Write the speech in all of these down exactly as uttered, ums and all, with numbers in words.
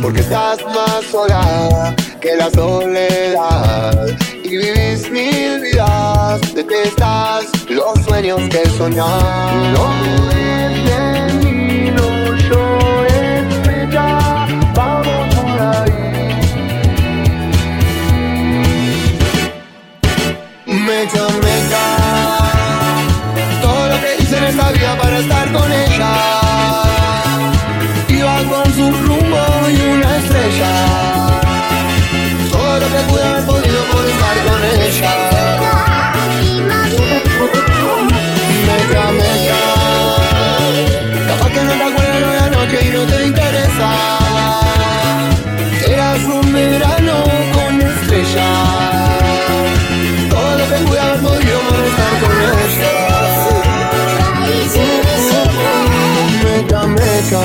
porque estás más sola que la soledad y vivís mil vidas, detestas los sueños que soñás. No dudes de mí, no llores ya, vamos por ahí. Mecha, mecha, todo lo que hice en esta vida para estar con ella. Iba con su rumbo y una estrella. Todo lo que pude haber podido por estar con ella. Mecha, mecha, capaz que no te acuerdas de la noche y no te interesa. Eras un verano con estrellas. Todo lo que pude haber podido por estar con ella. Mecha, mecha.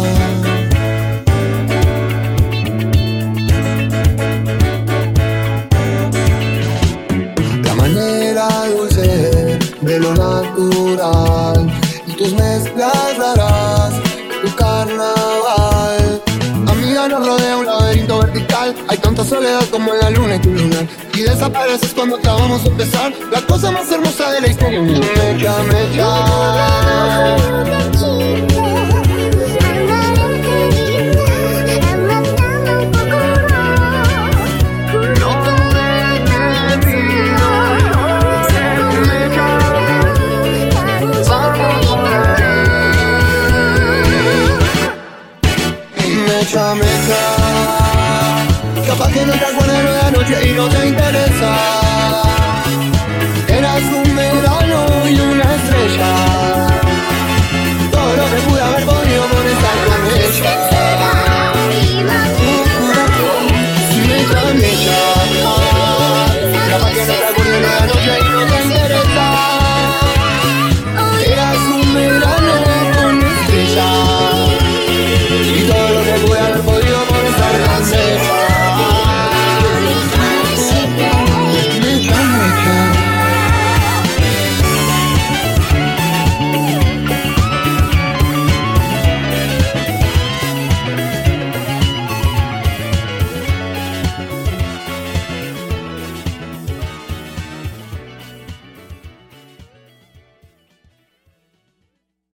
La manera dulce de lo natural y tus mezclas raras, tu carnaval. Amiga, nos rodea un laberinto vertical. Hay tanta soledad como en la luna y tu lunar. Y desapareces cuando acabamos de empezar la cosa más hermosa de la historia. Mecha, mecha. Mecha, mecha, capaz que no te acuerdas de la noche y no te interesa. Eras un verano y un